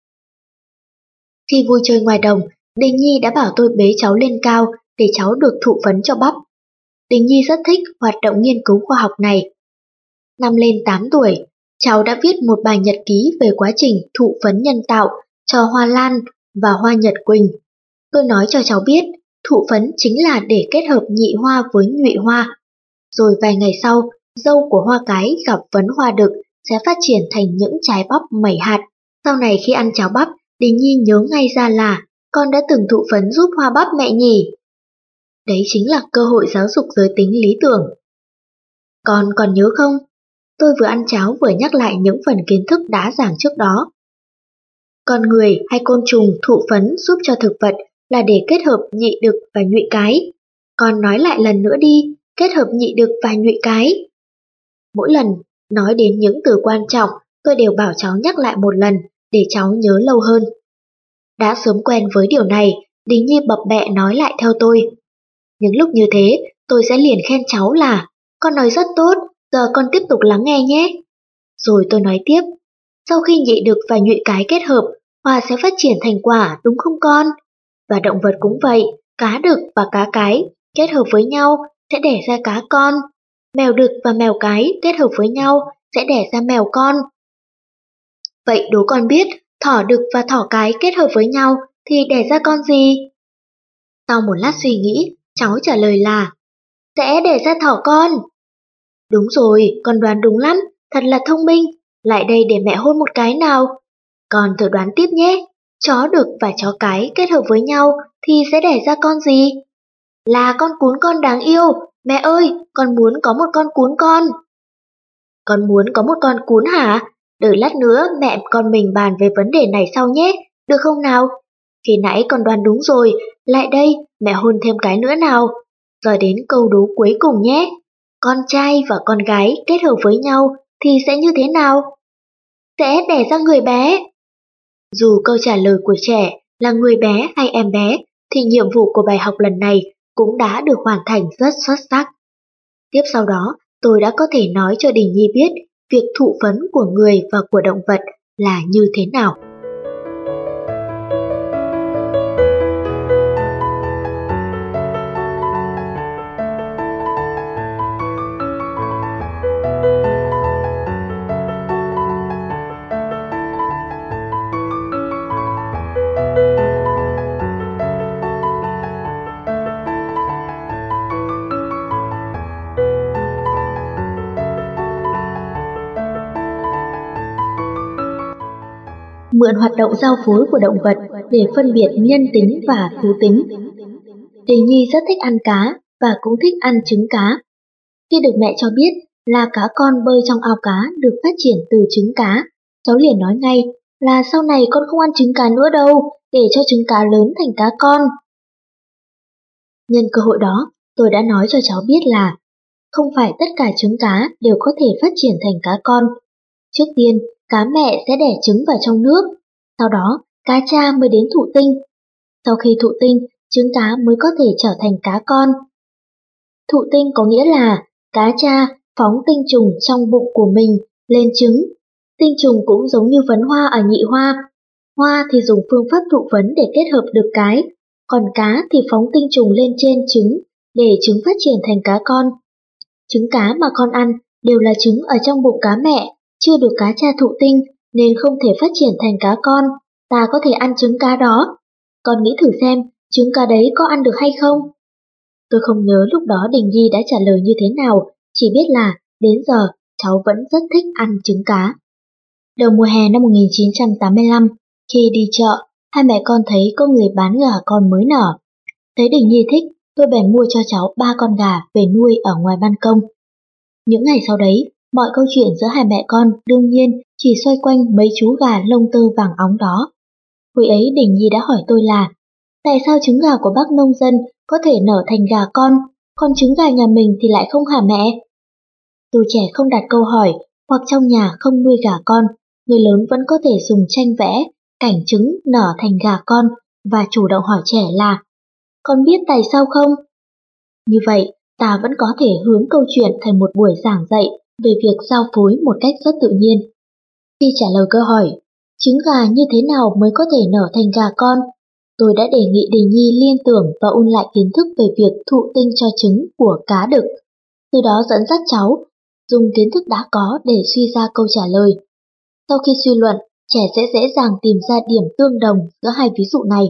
Khi vui chơi ngoài đồng, Đình Nhi đã bảo tôi bế cháu lên cao để cháu được thụ phấn cho bắp. Đình Nhi rất thích hoạt động nghiên cứu khoa học này. Năm lên tám tuổi, cháu đã viết một bài nhật ký về quá trình thụ phấn nhân tạo cho hoa lan và hoa nhật quỳnh. Tôi nói cho cháu biết, thụ phấn chính là để kết hợp nhị hoa với nhụy hoa. Rồi vài ngày sau, dâu của hoa cái gặp phấn hoa đực sẽ phát triển thành những trái bắp mẩy hạt. Sau này khi ăn cháo bắp, Đình Nhi nhớ ngay ra là con đã từng thụ phấn giúp hoa bắp mẹ nhỉ. Đấy chính là cơ hội giáo dục giới tính lý tưởng. Con còn nhớ không? Tôi vừa ăn cháo vừa nhắc lại những phần kiến thức đã giảng trước đó. Con người hay côn trùng thụ phấn giúp cho thực vật là để kết hợp nhị đực và nhụy cái. Con nói lại lần nữa đi, kết hợp nhị đực và nhụy cái. Mỗi lần nói đến những từ quan trọng, tôi đều bảo cháu nhắc lại một lần để cháu nhớ lâu hơn. Đã sớm quen với điều này, Đình Nhi bập bẹ nói lại theo tôi. Những lúc như thế, tôi sẽ liền khen cháu là con nói rất tốt, giờ con tiếp tục lắng nghe nhé. Rồi tôi nói tiếp, sau khi nhị đực và nhụy cái kết hợp, hoa sẽ phát triển thành quả, đúng không con? Và động vật cũng vậy, cá đực và cá cái kết hợp với nhau sẽ đẻ ra cá con. Mèo đực và mèo cái kết hợp với nhau sẽ đẻ ra mèo con. Vậy đố con biết, thỏ đực và thỏ cái kết hợp với nhau thì đẻ ra con gì? Sau một lát suy nghĩ, cháu trả lời là sẽ đẻ ra thỏ con. Đúng rồi, con đoán đúng lắm, thật là thông minh. Lại đây để mẹ hôn một cái nào. Con thử đoán tiếp nhé, chó đực và chó cái kết hợp với nhau thì sẽ đẻ ra con gì? Là con cún con đáng yêu. Mẹ ơi, con muốn có một con cún con. Con muốn có một con cún hả? Đợi lát nữa mẹ con mình bàn về vấn đề này sau nhé, được không nào? Khi nãy con đoán đúng rồi, lại đây, mẹ hôn thêm cái nữa nào. Rồi đến câu đố cuối cùng nhé. Con trai và con gái kết hợp với nhau thì sẽ như thế nào? Sẽ đẻ ra người bé. Dù câu trả lời của trẻ là người bé hay em bé, thì nhiệm vụ của bài học lần này cũng đã được hoàn thành rất xuất sắc. Tiếp sau đó, tôi đã có thể nói cho Đình Nhi biết việc thụ phấn của người và của động vật là như thế nào. Mượn hoạt động giao phối của động vật để phân biệt nhân tính và thú tính. Đình Nhi rất thích ăn cá và cũng thích ăn trứng cá. Khi được mẹ cho biết là cá con bơi trong ao cá được phát triển từ trứng cá, cháu liền nói ngay là sau này con không ăn trứng cá nữa đâu, để cho trứng cá lớn thành cá con. Nhân cơ hội đó, tôi đã nói cho cháu biết là không phải tất cả trứng cá đều có thể phát triển thành cá con. Trước tiên, cá mẹ sẽ đẻ trứng vào trong nước, sau đó cá cha mới đến thụ tinh. Sau khi thụ tinh, trứng cá mới có thể trở thành cá con. Thụ tinh có nghĩa là cá cha phóng tinh trùng trong bụng của mình lên trứng. Tinh trùng cũng giống như phấn hoa ở nhị hoa. Hoa thì dùng phương pháp thụ phấn để kết hợp được cái, còn cá thì phóng tinh trùng lên trên trứng để trứng phát triển thành cá con. Trứng cá mà con ăn đều là trứng ở trong bụng cá mẹ, chưa được cá cha thụ tinh nên không thể phát triển thành cá con. Ta có thể ăn trứng cá đó. Con nghĩ thử xem, trứng cá đấy có ăn được hay không? Tôi không nhớ lúc đó Đình Nhi đã trả lời như thế nào, chỉ biết là đến giờ cháu vẫn rất thích ăn trứng cá. Đầu mùa hè năm một nghìn chín trăm tám mươi lăm, khi đi chợ, hai mẹ con thấy có người bán gà con mới nở. Thấy Đình Nhi thích, tôi bèn mua cho cháu ba con gà về nuôi ở ngoài ban công. Những ngày sau đấy, mọi câu chuyện giữa hai mẹ con đương nhiên chỉ xoay quanh mấy chú gà lông tơ vàng óng đó. Hồi ấy Đình Nhi đã hỏi tôi là tại sao trứng gà của bác nông dân có thể nở thành gà con, còn trứng gà nhà mình thì lại không hả mẹ? Tôi trẻ không đặt câu hỏi, hoặc trong nhà không nuôi gà con, người lớn vẫn có thể dùng tranh vẽ cảnh trứng nở thành gà con và chủ động hỏi trẻ là con biết tại sao không? Như vậy, ta vẫn có thể hướng câu chuyện thành một buổi giảng dạy về việc giao phối một cách rất tự nhiên. Khi trả lời câu hỏi, trứng gà như thế nào mới có thể nở thành gà con? Tôi đã đề nghị Đình Nhi liên tưởng và ôn lại kiến thức về việc thụ tinh cho trứng của cá đực. Từ đó dẫn dắt cháu dùng kiến thức đã có để suy ra câu trả lời. Sau khi suy luận, trẻ sẽ dễ dàng tìm ra điểm tương đồng giữa hai ví dụ này.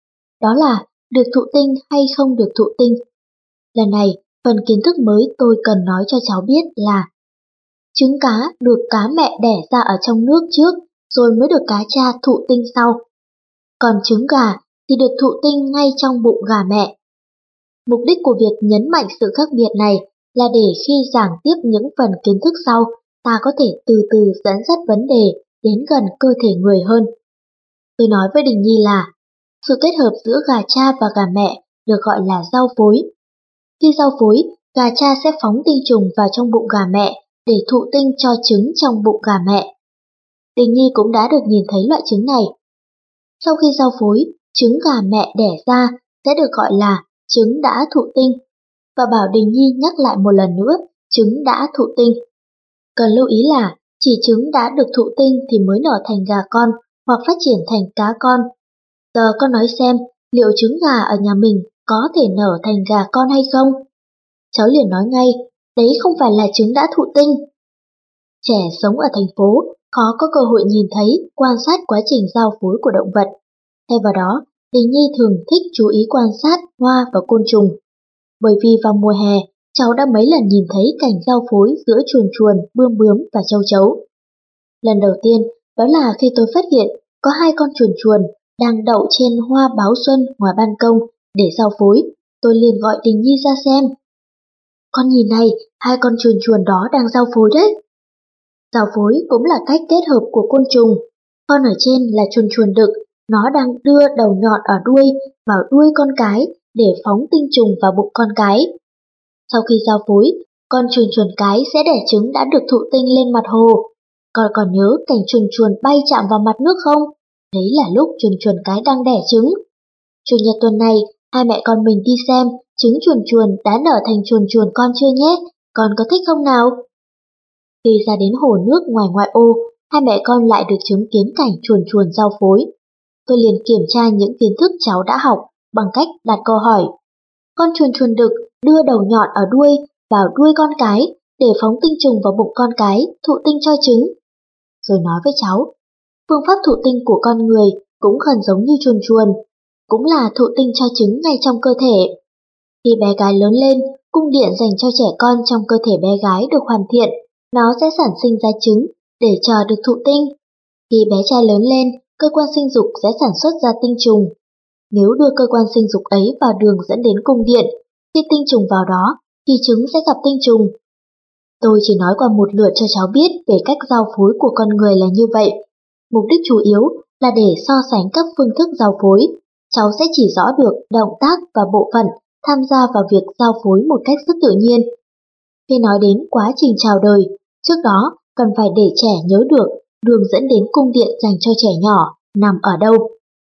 Đó là được thụ tinh hay không được thụ tinh. Lần này, phần kiến thức mới tôi cần nói cho cháu biết là trứng cá được cá mẹ đẻ ra ở trong nước trước, rồi mới được cá cha thụ tinh sau. Còn trứng gà thì được thụ tinh ngay trong bụng gà mẹ. Mục đích của việc nhấn mạnh sự khác biệt này là để khi giảng tiếp những phần kiến thức sau, ta có thể từ từ dẫn dắt vấn đề đến gần cơ thể người hơn. Tôi nói với Đình Nhi là sự kết hợp giữa gà cha và gà mẹ được gọi là giao phối. Khi giao phối, gà cha sẽ phóng tinh trùng vào trong bụng gà mẹ để thụ tinh cho trứng trong bụng gà mẹ. Đình Nhi cũng đã được nhìn thấy loại trứng này. Sau khi giao phối, trứng gà mẹ đẻ ra sẽ được gọi là trứng đã thụ tinh, và bảo Đình Nhi nhắc lại một lần nữa trứng đã thụ tinh. Cần lưu ý là chỉ trứng đã được thụ tinh thì mới nở thành gà con hoặc phát triển thành cá con. Giờ con nói xem liệu trứng gà ở nhà mình có thể nở thành gà con hay không? Cháu liền nói ngay, đấy không phải là trứng đã thụ tinh. Trẻ sống ở thành phố khó có cơ hội nhìn thấy, quan sát quá trình giao phối của động vật. Thay vào đó, Đình Nhi thường thích chú ý quan sát hoa và côn trùng. Bởi vì vào mùa hè, cháu đã mấy lần nhìn thấy cảnh giao phối giữa chuồn chuồn, bươm bướm và châu chấu. Lần đầu tiên, đó là khi tôi phát hiện có hai con chuồn chuồn đang đậu trên hoa báo xuân ngoài ban công để giao phối. Tôi liền gọi Đình Nhi ra xem. Con nhìn này, hai con chuồn chuồn đó đang giao phối đấy. Giao phối cũng là cách kết hợp của côn trùng. Con ở trên là chuồn chuồn đực, nó đang đưa đầu nhọn ở đuôi vào đuôi con cái để phóng tinh trùng vào bụng con cái. Sau khi giao phối, con chuồn chuồn cái sẽ đẻ trứng đã được thụ tinh lên mặt hồ. Con còn nhớ cảnh chuồn chuồn bay chạm vào mặt nước không? Đấy là lúc chuồn chuồn cái đang đẻ trứng. Chủ nhật tuần này, hai mẹ con mình đi xem trứng chuồn chuồn đã nở thành chuồn chuồn con chưa nhé, con có thích không nào? Khi ra đến hồ nước ngoài ngoại ô, hai mẹ con lại được chứng kiến cảnh chuồn chuồn giao phối. Tôi liền kiểm tra những kiến thức cháu đã học bằng cách đặt câu hỏi. Con chuồn chuồn đực đưa đầu nhọn ở đuôi vào đuôi con cái để phóng tinh trùng vào bụng con cái, thụ tinh cho trứng. Rồi nói với cháu, phương pháp thụ tinh của con người cũng gần giống như chuồn chuồn, cũng là thụ tinh cho trứng ngay trong cơ thể. Khi bé gái lớn lên, cung điện dành cho trẻ con trong cơ thể bé gái được hoàn thiện, nó sẽ sản sinh ra trứng để chờ được thụ tinh. Khi bé trai lớn lên, cơ quan sinh dục sẽ sản xuất ra tinh trùng. Nếu đưa cơ quan sinh dục ấy vào đường dẫn đến cung điện, khi tinh trùng vào đó, thì trứng sẽ gặp tinh trùng. Tôi chỉ nói qua một lượt cho cháu biết về cách giao phối của con người là như vậy. Mục đích chủ yếu là để so sánh các phương thức giao phối. Cháu sẽ chỉ rõ được động tác và bộ phận tham gia vào việc giao phối một cách rất tự nhiên. Khi nói đến quá trình chào đời, trước đó cần phải để trẻ nhớ được đường dẫn đến cung điện dành cho trẻ nhỏ nằm ở đâu.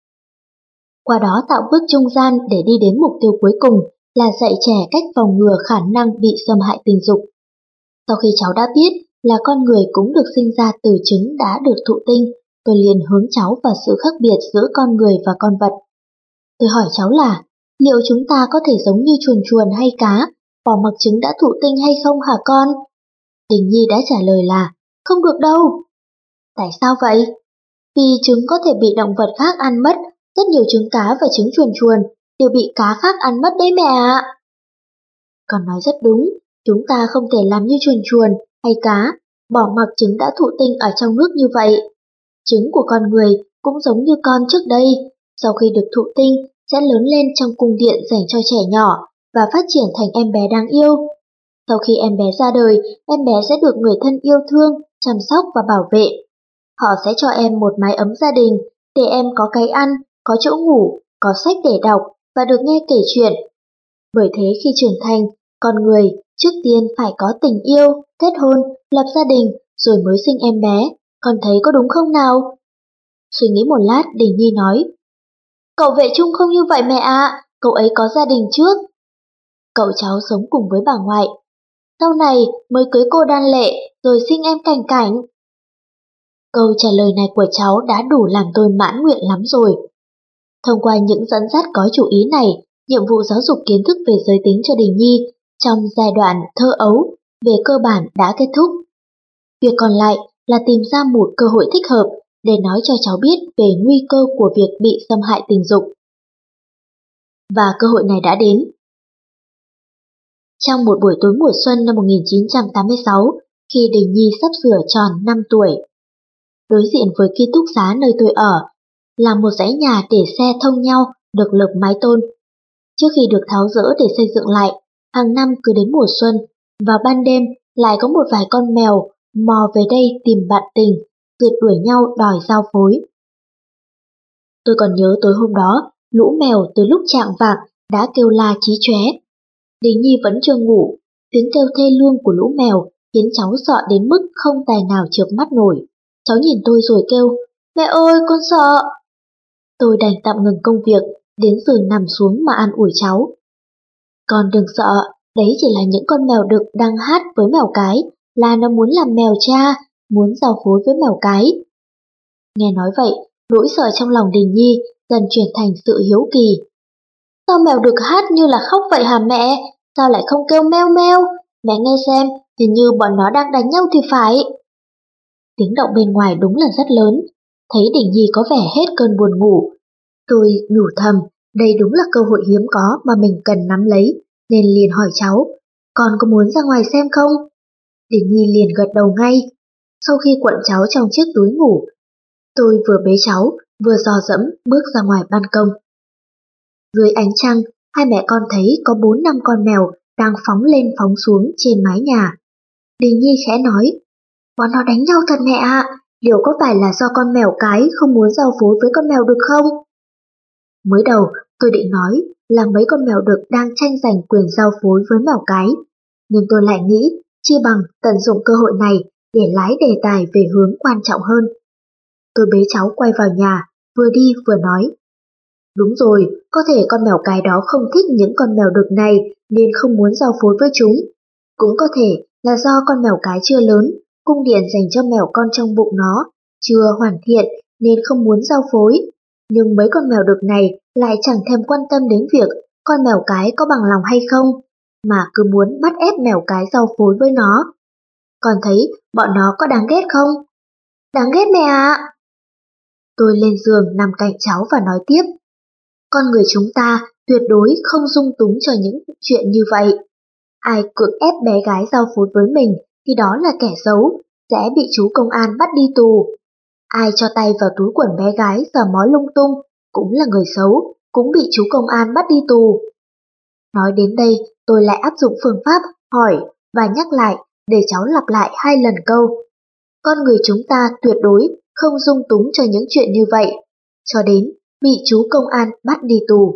Qua đó tạo bước trung gian để đi đến mục tiêu cuối cùng là dạy trẻ cách phòng ngừa khả năng bị xâm hại tình dục. Sau khi cháu đã biết là con người cũng được sinh ra từ trứng đã được thụ tinh, tôi liền hướng cháu vào sự khác biệt giữa con người và con vật. Tôi hỏi cháu là, liệu chúng ta có thể giống như chuồn chuồn hay cá, bỏ mặc trứng đã thụ tinh hay không hả con? Đình Nhi đã trả lời là, không được đâu. Tại sao vậy? Vì trứng có thể bị động vật khác ăn mất, rất nhiều trứng cá và trứng chuồn chuồn đều bị cá khác ăn mất đấy mẹ ạ. Con nói rất đúng, chúng ta không thể làm như chuồn chuồn hay cá, bỏ mặc trứng đã thụ tinh ở trong nước như vậy. Trứng của con người cũng giống như con trước đây, sau khi được thụ tinh sẽ lớn lên trong cung điện dành cho trẻ nhỏ và phát triển thành em bé đáng yêu. Sau khi em bé ra đời, em bé sẽ được người thân yêu thương, chăm sóc và bảo vệ. Họ sẽ cho em một mái ấm gia đình, để em có cái ăn, có chỗ ngủ, có sách để đọc và được nghe kể chuyện. Bởi thế khi trưởng thành, con người trước tiên phải có tình yêu, kết hôn, lập gia đình rồi mới sinh em bé. Con thấy có đúng không nào? Suy nghĩ một lát, Đình Nhi nói, cậu vệ Trung không như vậy mẹ ạ, cậu ấy có gia đình trước. Cậu cháu sống cùng với bà ngoại. Sau này mới cưới cô Đan Lệ rồi sinh em Cảnh Cảnh. Câu trả lời này của cháu đã đủ làm tôi mãn nguyện lắm rồi. Thông qua những dẫn dắt có chủ ý này, nhiệm vụ giáo dục kiến thức về giới tính cho Đình Nhi trong giai đoạn thơ ấu về cơ bản đã kết thúc. Việc còn lại là tìm ra một cơ hội thích hợp để nói cho cháu biết về nguy cơ của việc bị xâm hại tình dục. Và cơ hội này đã đến. Trong một buổi tối mùa xuân năm một nghìn chín trăm tám mươi sáu, khi Đình Nhi sắp sửa tròn năm tuổi, đối diện với ký túc xá nơi tôi ở là một dãy nhà để xe thông nhau được lợp mái tôn. Trước khi được tháo dỡ để xây dựng lại, hàng năm cứ đến mùa xuân, vào ban đêm lại có một vài con mèo mò về đây tìm bạn tình, rượt đuổi nhau đòi giao phối. Tôi còn nhớ tối hôm đó, lũ mèo từ lúc chạng vạng đã kêu la chí chóe. Đình Nhi vẫn chưa ngủ, tiếng kêu thê lương của lũ mèo khiến cháu sợ đến mức không tài nào chợp mắt nổi. Cháu nhìn tôi rồi kêu, mẹ ơi con sợ. Tôi đành tạm ngừng công việc, đến giường nằm xuống mà an ủi cháu. Con đừng sợ, đấy chỉ là những con mèo đực đang hát với mèo cái, là nó muốn làm mèo cha, muốn giao phối với mèo cái. Nghe nói vậy, nỗi sợ trong lòng Đình Nhi dần chuyển thành sự hiếu kỳ. Sao mèo đực hát như là khóc vậy hả mẹ? Sao lại không kêu meo meo? Mẹ nghe xem, hình như bọn nó đang đánh nhau thì phải. Tiếng động bên ngoài đúng là rất lớn, thấy Đình Nhi có vẻ hết cơn buồn ngủ. Tôi nhủ thầm, đây đúng là cơ hội hiếm có mà mình cần nắm lấy, nên liền hỏi cháu, con có muốn ra ngoài xem không? Đình Nhi liền gật đầu ngay. Sau khi cuộn cháu trong chiếc túi ngủ, tôi vừa bế cháu, vừa dò dẫm bước ra ngoài ban công. Dưới ánh trăng, hai mẹ con thấy có bốn năm con mèo đang phóng lên phóng xuống trên mái nhà. Đình Nhi khẽ nói, bọn nó đánh nhau thật mẹ ạ, liệu có phải là do con mèo cái không muốn giao phối với con mèo đực không? Mới đầu tôi định nói là mấy con mèo đực đang tranh giành quyền giao phối với mèo cái, nhưng tôi lại nghĩ chi bằng tận dụng cơ hội này để lái đề tài về hướng quan trọng hơn. Tôi bế cháu quay vào nhà, vừa đi vừa nói, đúng rồi, có thể con mèo cái đó không thích những con mèo đực này nên không muốn giao phối với chúng. Cũng có thể là do con mèo cái chưa lớn, cung điện dành cho mèo con trong bụng nó chưa hoàn thiện nên không muốn giao phối. Nhưng mấy con mèo đực này lại chẳng thèm quan tâm đến việc con mèo cái có bằng lòng hay không, mà cứ muốn bắt ép mèo cái giao phối với nó. Con thấy bọn nó có đáng ghét không? Đáng ghét mẹ ạ! Tôi lên giường nằm cạnh cháu và nói tiếp. Con người chúng ta tuyệt đối không dung túng cho những chuyện như vậy. Ai cưỡng ép bé gái giao phối với mình thì đó là kẻ xấu, sẽ bị chú công an bắt đi tù. Ai cho tay vào túi quần bé gái sờ mó lung tung cũng là người xấu, cũng bị chú công an bắt đi tù. Nói đến đây, tôi lại áp dụng phương pháp hỏi và nhắc lại để cháu lặp lại hai lần câu. Con người chúng ta tuyệt đối không dung túng cho những chuyện như vậy, cho đến bị chú công an bắt đi tù.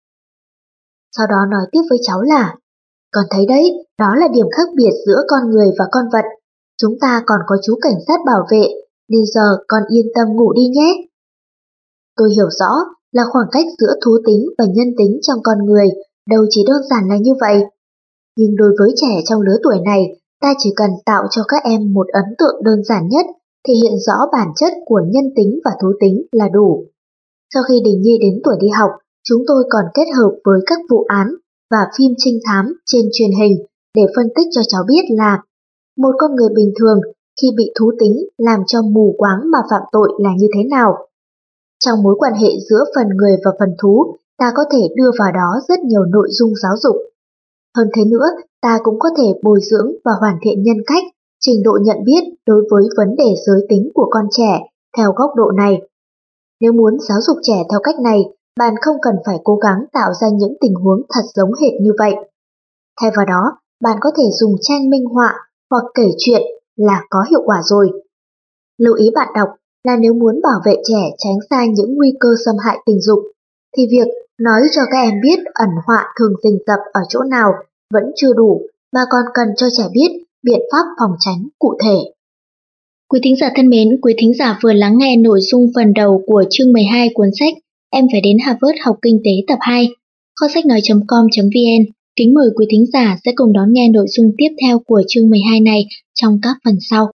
Sau đó nói tiếp với cháu là, con thấy đấy, đó là điểm khác biệt giữa con người và con vật. Chúng ta còn có chú cảnh sát bảo vệ, nên giờ con yên tâm ngủ đi nhé. Tôi hiểu rõ là khoảng cách giữa thú tính và nhân tính trong con người đâu chỉ đơn giản là như vậy. Nhưng đối với trẻ trong lứa tuổi này, ta chỉ cần tạo cho các em một ấn tượng đơn giản nhất, thể hiện rõ bản chất của nhân tính và thú tính là đủ. Sau khi Đình Nhi đến tuổi đi học, chúng tôi còn kết hợp với các vụ án và phim trinh thám trên truyền hình để phân tích cho cháu biết là một con người bình thường khi bị thú tính làm cho mù quáng mà phạm tội là như thế nào. Trong mối quan hệ giữa phần người và phần thú, ta có thể đưa vào đó rất nhiều nội dung giáo dục. Hơn thế nữa, ta cũng có thể bồi dưỡng và hoàn thiện nhân cách, trình độ nhận biết đối với vấn đề giới tính của con trẻ theo góc độ này. Nếu muốn giáo dục trẻ theo cách này, bạn không cần phải cố gắng tạo ra những tình huống thật giống hệt như vậy. Thay vào đó, bạn có thể dùng tranh minh họa hoặc kể chuyện là có hiệu quả rồi. Lưu ý bạn đọc là nếu muốn bảo vệ trẻ tránh xa những nguy cơ xâm hại tình dục, thì việc nói cho các em biết ẩn họa thường rình rập ở chỗ nào vẫn chưa đủ, mà còn cần cho trẻ biết biện pháp phòng tránh cụ thể. Quý thính giả thân mến, quý thính giả vừa lắng nghe nội dung phần đầu của chương mười hai cuốn sách Em phải đến Harvard học kinh tế tập hai. Kho sách nói chấm com chấm vn kính mời quý thính giả sẽ cùng đón nghe nội dung tiếp theo của chương mười hai này trong các phần sau.